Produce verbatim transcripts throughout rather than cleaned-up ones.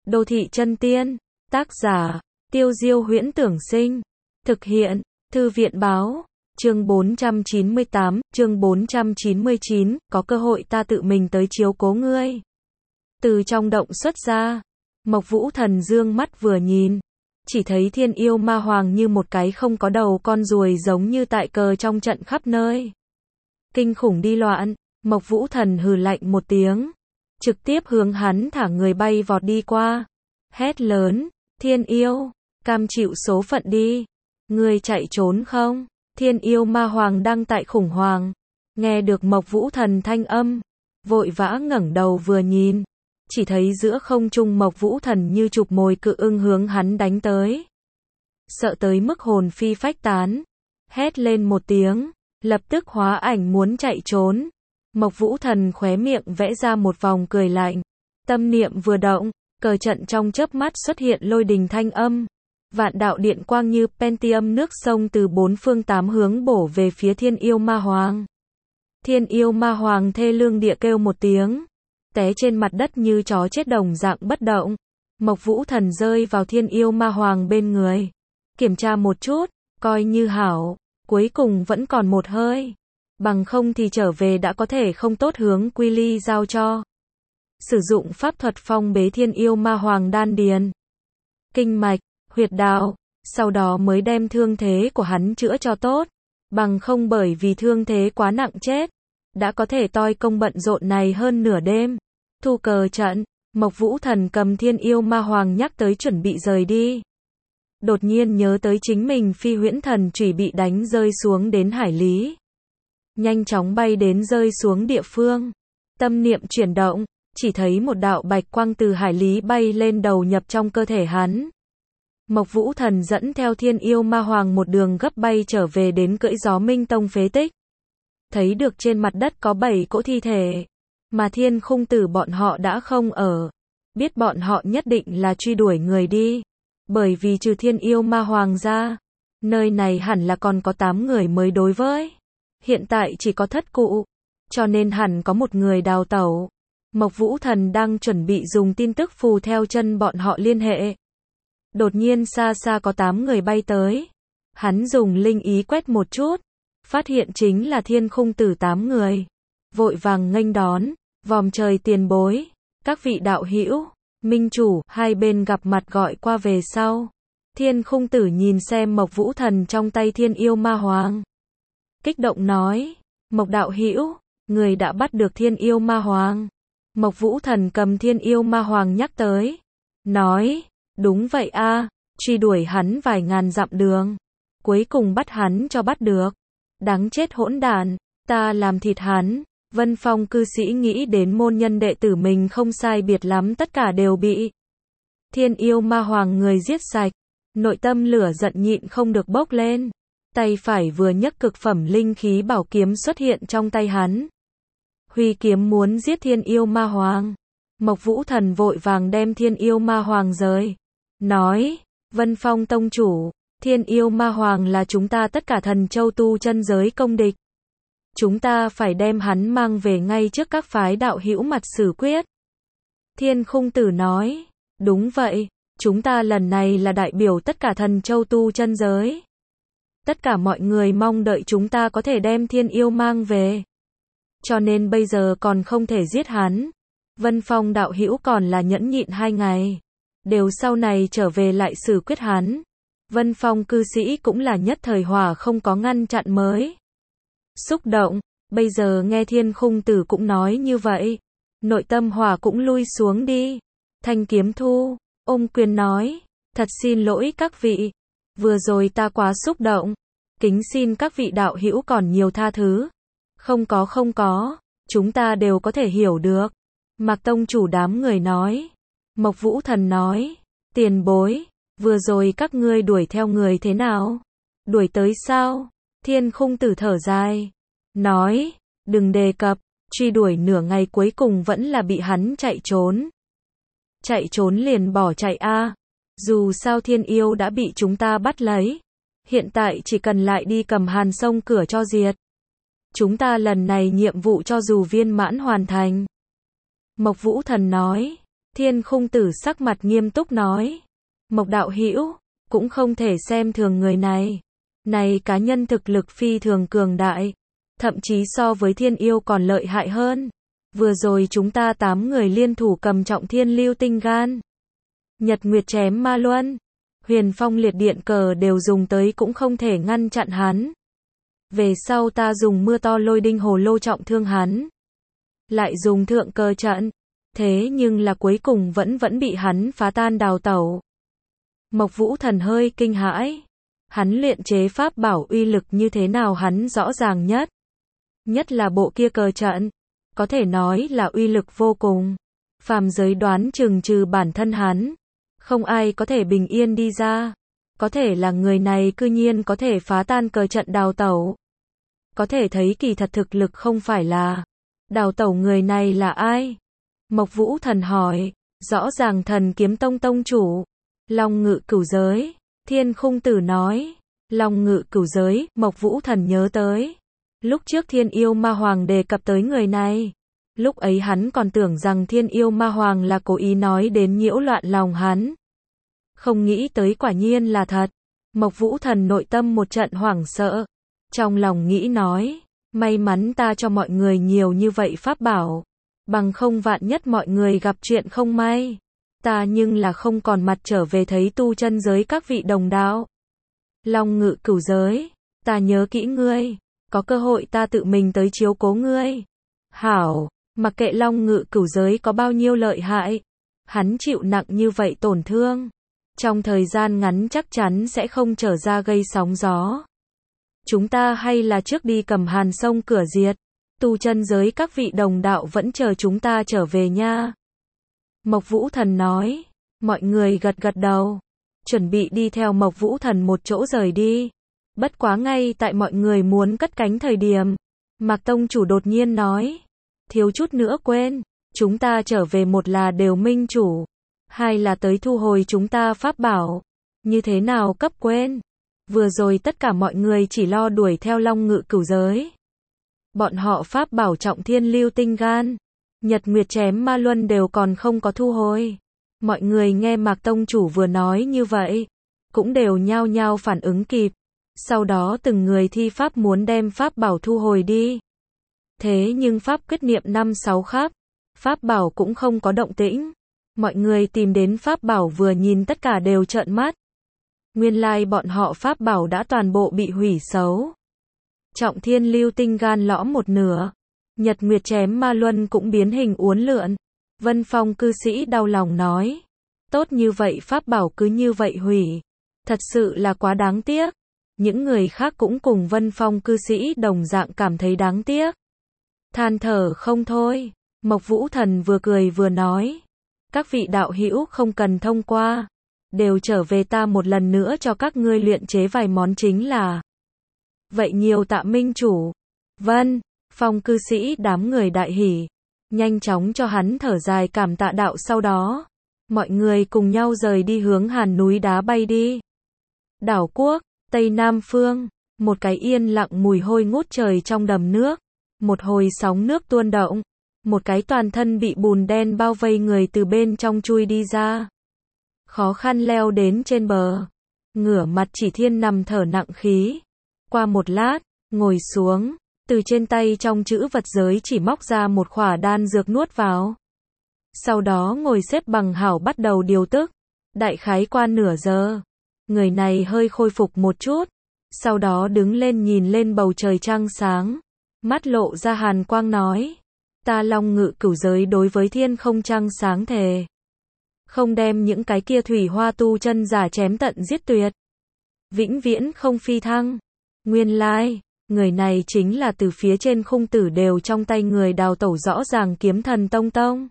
Đô thị chân tiên, tác giả, Tiêu Diêu Huyễn Tưởng Sinh, thực hiện, Thư viện Báo, chương bốn trăm chín mươi tám, chương bốn trăm chín mươi chín, có cơ hội ta tự mình tới chiếu cố ngươi. Từ trong động xuất ra, Mộc Vũ Thần dương mắt vừa nhìn, chỉ thấy thiên yêu ma hoàng như một cái không có đầu con ruồi giống như tại cờ trong trận khắp nơi. Kinh khủng đi loạn, Mộc Vũ Thần hừ lạnh một tiếng, trực tiếp hướng hắn thả người bay vọt đi qua, hét lớn, thiên yêu, cam chịu số phận đi, ngươi chạy trốn không? Thiên yêu ma hoàng đang tại khủng hoảng, nghe được Mộc Vũ Thần thanh âm, vội vã ngẩng đầu vừa nhìn, chỉ thấy giữa không trung Mộc Vũ Thần như chụp mồi cự ưng hướng hắn đánh tới. Sợ tới mức hồn phi phách tán, hét lên một tiếng, lập tức hóa ảnh muốn chạy trốn. Mộc Vũ Thần khóe miệng vẽ ra một vòng cười lạnh, tâm niệm vừa động, cờ trận trong chớp mắt xuất hiện lôi đình thanh âm, vạn đạo điện quang như Pentium nước sông từ bốn phương tám hướng bổ về phía thiên yêu ma hoàng. Thiên yêu ma hoàng thê lương địa kêu một tiếng, té trên mặt đất như chó chết đồng dạng bất động. Mộc Vũ Thần rơi vào thiên yêu ma hoàng bên người, kiểm tra một chút, coi như hảo, cuối cùng vẫn còn một hơi, bằng không thì trở về đã có thể không tốt hướng Quy Ly giao cho. Sử dụng pháp thuật phong bế thiên yêu ma hoàng đan điền, kinh mạch, huyệt đạo, sau đó mới đem thương thế của hắn chữa cho tốt, bằng không bởi vì thương thế quá nặng chết, đã có thể toi công bận rộn này hơn nửa đêm. Thu cờ trận, Mộc Vũ Thần cầm thiên yêu ma hoàng nhắc tới chuẩn bị rời đi. Đột nhiên nhớ tới chính mình phi huyễn thần chủy bị đánh rơi xuống đến hải lý. Nhanh chóng bay đến rơi xuống địa phương. Tâm niệm chuyển động, chỉ thấy một đạo bạch quang từ hải lý bay lên đầu nhập trong cơ thể hắn. Mộc Vũ Thần dẫn theo thiên yêu ma hoàng một đường gấp bay trở về đến cưỡi gió Minh Tông phế tích. Thấy được trên mặt đất có bảy cỗ thi thể, mà Thiên Khung Tử bọn họ đã không ở. Biết bọn họ nhất định là truy đuổi người đi, bởi vì trừ thiên yêu ma hoàng ra, nơi này hẳn là còn có tám người mới đối với. Hiện tại chỉ có thất cụ, cho nên hẳn có một người đào tẩu. Mộc Vũ Thần đang chuẩn bị dùng tin tức phù theo chân bọn họ liên hệ. Đột nhiên xa xa có tám người bay tới. Hắn dùng linh ý quét một chút, phát hiện chính là Thiên Khung Tử tám người. Vội vàng nghênh đón, vòm trời tiền bối, các vị đạo hữu, minh chủ, hai bên gặp mặt gọi qua về sau. Thiên Khung Tử nhìn xem Mộc Vũ Thần trong tay thiên yêu ma hoàng, kích động nói, Mộc đạo hữu, người đã bắt được thiên yêu ma hoàng. Mộc Vũ Thần cầm thiên yêu ma hoàng nhắc tới, nói, đúng vậy a, truy đuổi hắn vài ngàn dặm đường, cuối cùng bắt hắn cho bắt được. Đáng chết hỗn đản, ta làm thịt hắn. Vân Phong cư sĩ nghĩ đến môn nhân đệ tử mình không sai biệt lắm tất cả đều bị thiên yêu ma hoàng người giết sạch, nội tâm lửa giận nhịn không được bốc lên, tay phải vừa nhấc cực phẩm linh khí bảo kiếm xuất hiện trong tay hắn. Huy kiếm muốn giết thiên yêu ma hoàng. Mộc Vũ Thần vội vàng đem thiên yêu ma hoàng rời, nói, Vân Phong tông chủ, thiên yêu ma hoàng là chúng ta tất cả thần châu tu chân giới công địch. Chúng ta phải đem hắn mang về ngay trước các phái đạo hữu mặt xử quyết. Thiên Khung Tử nói, đúng vậy, chúng ta lần này là đại biểu tất cả thần châu tu chân giới. Tất cả mọi người mong đợi chúng ta có thể đem thiên yêu mang về. Cho nên bây giờ còn không thể giết hắn. Vân Phong đạo hữu còn là nhẫn nhịn hai ngày, đều sau này trở về lại xử quyết hắn. Vân Phong cư sĩ cũng là nhất thời hỏa không có ngăn chặn mới xúc động, bây giờ nghe Thiên Khung Tử cũng nói như vậy, nội tâm hỏa cũng lui xuống đi. Thanh kiếm thu, ôm quyền nói, thật xin lỗi các vị, vừa rồi ta quá xúc động, kính xin các vị đạo hữu còn nhiều tha thứ. Không có không có, chúng ta đều có thể hiểu được. Mạc tông chủ đám người nói. Mộc Vũ Thần nói, tiền bối, vừa rồi các ngươi đuổi theo người thế nào? Đuổi tới sao? Thiên Khung Tử thở dài, nói, đừng đề cập, truy đuổi nửa ngày cuối cùng vẫn là bị hắn chạy trốn. Chạy trốn liền bỏ chạy a, dù sao thiên yêu đã bị chúng ta bắt lấy, hiện tại chỉ cần lại đi cầm Hàn Sông cửa cho diệt. Chúng ta lần này nhiệm vụ cho dù viên mãn hoàn thành. Mộc Vũ Thần nói, Thiên Khung Tử sắc mặt nghiêm túc nói. Mộc đạo hữu, cũng không thể xem thường người này. Này cá nhân thực lực phi thường cường đại, thậm chí so với thiên yêu còn lợi hại hơn. Vừa rồi chúng ta tám người liên thủ cầm trọng thiên lưu tinh gan. Nhật Nguyệt chém ma luân. Huyền phong liệt điện cờ đều dùng tới cũng không thể ngăn chặn hắn. Về sau ta dùng mưa to lôi đinh hồ lô trọng thương hắn. Lại dùng thượng cờ trận. Thế nhưng là cuối cùng vẫn vẫn bị hắn phá tan đào tẩu. Mộc Vũ Thần hơi kinh hãi. Hắn luyện chế pháp bảo uy lực như thế nào hắn rõ ràng nhất. Nhất là bộ kia cờ trận. Có thể nói là uy lực vô cùng. Phàm giới đoán chừng trừ bản thân hắn. Không ai có thể bình yên đi ra. Có thể là người này cư nhiên có thể phá tan cờ trận đào tẩu. Có thể thấy kỳ thật thực lực không phải là. Đào tẩu người này là ai? Mộc Vũ Thần hỏi. Rõ ràng Thần Kiếm Tông tông chủ. Long Ngự Cửu Giới. Thiên Khung Tử nói. Long Ngự Cửu Giới, Mộc Vũ Thần nhớ tới. Lúc trước Thiên Yêu Ma Hoàng đề cập tới người này. Lúc ấy hắn còn tưởng rằng Thiên Yêu Ma Hoàng là cố ý nói đến nhiễu loạn lòng hắn. Không nghĩ tới quả nhiên là thật. Mộc Vũ Thần nội tâm một trận hoảng sợ. Trong lòng nghĩ nói. May mắn ta cho mọi người nhiều như vậy pháp bảo. Bằng không vạn nhất mọi người gặp chuyện không may. Ta nhưng là không còn mặt trở về thấy tu chân giới các vị đồng đạo. Long Ngự Cửu Giới. Ta nhớ kỹ ngươi. Có cơ hội ta tự mình tới chiếu cố ngươi. Hảo. Mặc kệ Long Ngự Cửu Giới có bao nhiêu lợi hại. Hắn chịu nặng như vậy tổn thương. Trong thời gian ngắn chắc chắn sẽ không trở ra gây sóng gió. Chúng ta hay là trước đi cầm Hàn Sông cửa diệt. Tu chân giới các vị đồng đạo vẫn chờ chúng ta trở về nha. Mộc Vũ Thần nói. Mọi người gật gật đầu. Chuẩn bị đi theo Mộc Vũ Thần một chỗ rời đi. Bất quá ngay tại mọi người muốn cất cánh thời điểm. Mạc Tông chủ đột nhiên nói. Thiếu chút nữa quên. Chúng ta trở về một là đều minh chủ. Hai là tới thu hồi chúng ta pháp bảo. Như thế nào cấp quên. Vừa rồi tất cả mọi người chỉ lo đuổi theo Long Ngự Cửu Giới. Bọn họ pháp bảo trọng thiên lưu tinh gan. Nhật Nguyệt chém ma luân đều còn không có thu hồi. Mọi người nghe Mạc Tông chủ vừa nói như vậy. Cũng đều nhao nhao phản ứng kịp. Sau đó từng người thi pháp muốn đem pháp bảo thu hồi đi. Thế nhưng pháp quyết niệm năm sáu khắp. Pháp bảo cũng không có động tĩnh. Mọi người tìm đến pháp bảo vừa nhìn tất cả đều trợn mắt. Nguyên lai bọn họ pháp bảo đã toàn bộ bị hủy xấu. Trọng thiên lưu tinh gan lõm một nửa. Nhật Nguyệt chém ma luân cũng biến hình uốn lượn. Vân Phong cư sĩ đau lòng nói. Tốt như vậy pháp bảo cứ như vậy hủy. Thật sự là quá đáng tiếc. Những người khác cũng cùng Vân Phong cư sĩ đồng dạng cảm thấy đáng tiếc. Than thở không thôi. Mộc Vũ Thần vừa cười vừa nói. Các vị đạo hữu không cần thông qua. Đều trở về ta một lần nữa cho các ngươi luyện chế vài món chính là. Vậy nhiều tạ minh chủ. Vân Phong cư sĩ đám người đại hỉ. Nhanh chóng cho hắn thở dài cảm tạ đạo sau đó. Mọi người cùng nhau rời đi hướng hàn núi đá bay đi. Đảo quốc, Tây Nam Phương. Một cái yên lặng mùi hôi ngút trời trong đầm nước. Một hồi sóng nước tuôn động. Một cái toàn thân bị bùn đen bao vây người từ bên trong chui đi ra. Khó khăn leo đến trên bờ. Ngửa mặt chỉ thiên nằm thở nặng khí. Qua một lát, ngồi xuống. Từ trên tay trong chữ vật giới chỉ móc ra một khỏa đan dược nuốt vào. Sau đó ngồi xếp bằng hảo bắt đầu điều tức. Đại khái qua nửa giờ. Người này hơi khôi phục một chút. Sau đó đứng lên nhìn lên bầu trời trăng sáng. Mắt lộ ra hàn quang nói. Ta Long Ngự Cửu Giới đối với thiên không trăng sáng thề. Không đem những cái kia thủy hoa tu chân giả chém tận giết tuyệt. Vĩnh viễn không phi thăng. Nguyên lai, người này chính là từ phía trên Khung Tử đều trong tay người đào tẩu rõ ràng Kiếm Thần Tông Tông.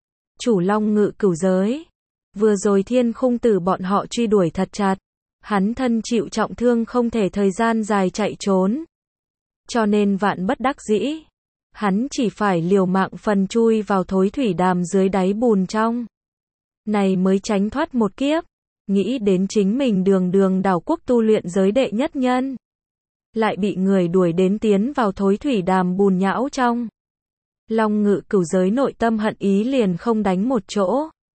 Chủ Long Ngự Cửu Giới. Vừa rồi Thiên Khung Tử bọn họ truy đuổi thật chặt. Hắn thân chịu trọng thương không thể thời gian dài chạy trốn. Cho nên vạn bất đắc dĩ. Hắn chỉ phải liều mạng phần chui vào thối thủy đàm dưới đáy bùn trong. Này mới tránh thoát một kiếp. Nghĩ đến chính mình đường đường đảo quốc tu luyện giới đệ nhất nhân. Lại bị người đuổi đến tiến vào thối thủy đàm bùn nhão trong. Long Ngự Cửu Giới nội tâm hận ý liền không đánh một chỗ.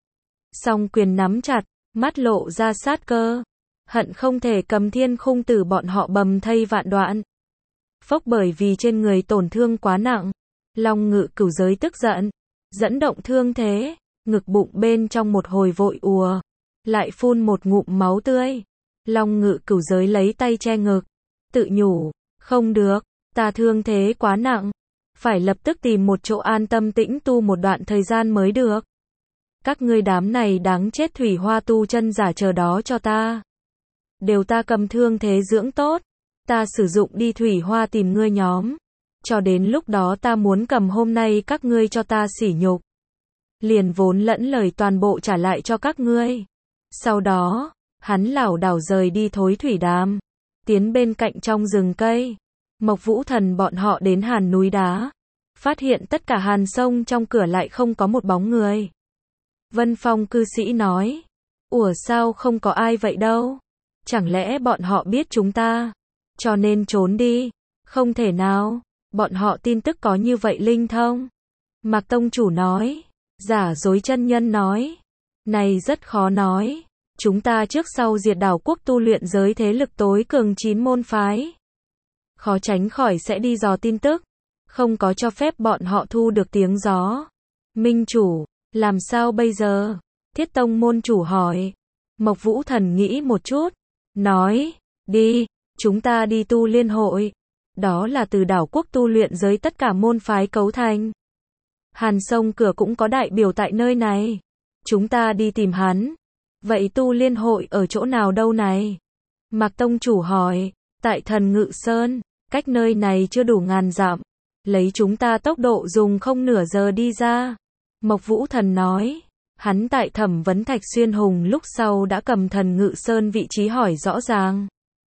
Song quyền nắm chặt, mắt lộ ra sát cơ. Hận không thể cầm thiên khung tử bọn họ bầm thây vạn đoạn. Phốc, bởi vì trên người tổn thương quá nặng. Long Ngự Cửu Giới tức giận, dẫn động thương thế, ngực bụng bên trong một hồi vội ùa, lại phun một ngụm máu tươi. Long Ngự Cửu Giới lấy tay che ngực, tự nhủ, không được, ta thương thế quá nặng, phải lập tức tìm một chỗ an tâm tĩnh tu một đoạn thời gian mới được. Các ngươi đám này đáng chết thủy hoa tu chân giả chờ đó cho ta. Đều ta cầm thương thế dưỡng tốt, ta sử dụng đi thủy hoa tìm ngươi nhóm. Cho đến lúc đó ta muốn cầm hôm nay các ngươi cho ta sỉ nhục. Liền vốn lẫn lời toàn bộ trả lại cho các ngươi. Sau đó, hắn lảo đảo rời đi thối thủy đàm, tiến bên cạnh trong rừng cây. Mộc Vũ Thần bọn họ đến hàn núi đá, phát hiện tất cả hàn sông trong cửa lại không có một bóng người. Vân Phong cư sĩ nói, ủa sao không có ai vậy đâu? Chẳng lẽ bọn họ biết chúng ta, cho nên trốn đi? Không thể nào, bọn họ tin tức có như vậy linh thông. Mạc Tông chủ nói, giả dối chân nhân nói, này rất khó nói. Chúng ta trước sau diệt đảo quốc tu luyện giới thế lực tối cường chín môn phái. Khó tránh khỏi sẽ đi dò tin tức, không có cho phép bọn họ thu được tiếng gió. Minh chủ, làm sao bây giờ? Thiết Tông môn chủ hỏi. Mộc Vũ Thần nghĩ một chút, nói, đi, chúng ta đi tu liên hội. Đó là từ đảo quốc tu luyện giới tất cả môn phái cấu thành. Hàn sông cửa cũng có đại biểu tại nơi này. Chúng ta đi tìm hắn. Vậy tu liên hội ở chỗ nào đâu này? Mạc Tông chủ hỏi. Tại Thần Ngự Sơn, cách nơi này chưa đủ ngàn dặm. Lấy chúng ta tốc độ dùng không nửa giờ đi ra. Mộc Vũ Thần nói. Hắn tại thẩm vấn Thạch Xuyên Hùng lúc sau đã cầm Thần Ngự Sơn vị trí hỏi rõ ràng.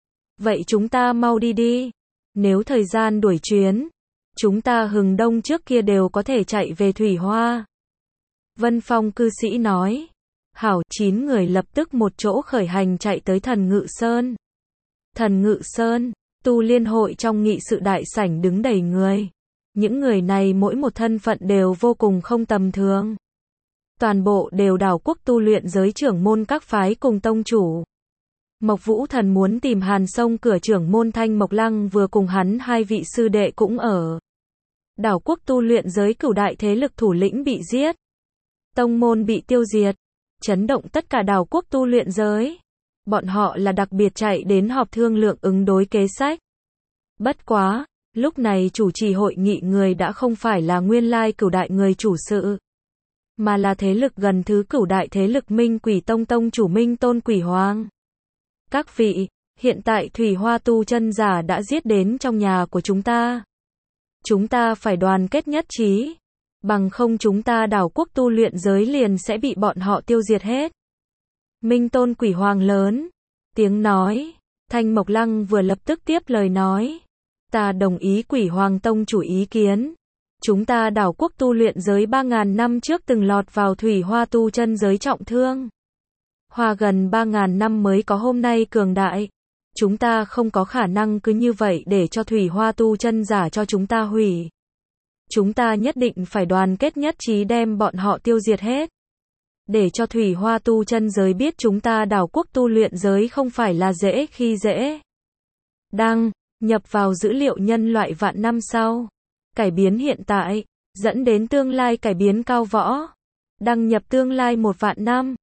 Vậy chúng ta mau đi đi. Nếu thời gian đuổi chuyến, chúng ta hừng đông trước kia đều có thể chạy về Thủy Hoa. Vân Phong cư sĩ nói. Hảo, chín người lập tức một chỗ khởi hành chạy tới Thần Ngự Sơn. Thần Ngự Sơn, tu liên hội trong nghị sự đại sảnh đứng đầy người. Những người này mỗi một thân phận đều vô cùng không tầm thường. Toàn bộ đều đảo quốc tu luyện giới trưởng môn các phái cùng tông chủ. Mộc Vũ Thần muốn tìm Hàn sông cửa trưởng môn Thanh Mộc Lăng vừa cùng hắn hai vị sư đệ cũng ở. Đảo quốc tu luyện giới cửu đại thế lực thủ lĩnh bị giết. Tông môn bị tiêu diệt. Chấn động tất cả đảo quốc tu luyện giới. Bọn họ là đặc biệt chạy đến họp thương lượng ứng đối kế sách. Bất quá, lúc này chủ trì hội nghị người đã không phải là nguyên lai cửu đại người chủ sự, mà là thế lực gần thứ cửu đại thế lực Minh Quỷ Tông tông chủ Minh Tôn Quỷ Hoàng. Các vị, hiện tại Thủy Hoa tu chân giả đã giết đến trong nhà của chúng ta. Chúng ta phải đoàn kết nhất trí. Bằng không chúng ta đảo quốc tu luyện giới liền sẽ bị bọn họ tiêu diệt hết. Minh Tôn Quỷ Hoàng lớn tiếng nói. Thanh Mộc Lăng vừa lập tức tiếp lời nói. Ta đồng ý Quỷ Hoàng tông chủ ý kiến. Chúng ta đảo quốc tu luyện giới ba ngàn năm trước từng lọt vào Thủy Hoa tu chân giới trọng thương. Hoa gần ba ngàn năm mới có hôm nay cường đại. Chúng ta không có khả năng cứ như vậy để cho Thủy Hoa tu chân giả cho chúng ta hủy. Chúng ta nhất định phải đoàn kết nhất trí đem bọn họ tiêu diệt hết. Để cho Thủy Hoa tu chân giới biết chúng ta đảo quốc tu luyện giới không phải là dễ khi dễ. Đăng, nhập vào dữ liệu nhân loại vạn năm sau. Cải biến hiện tại, dẫn đến tương lai cải biến cao võ. Đăng nhập tương lai một vạn năm.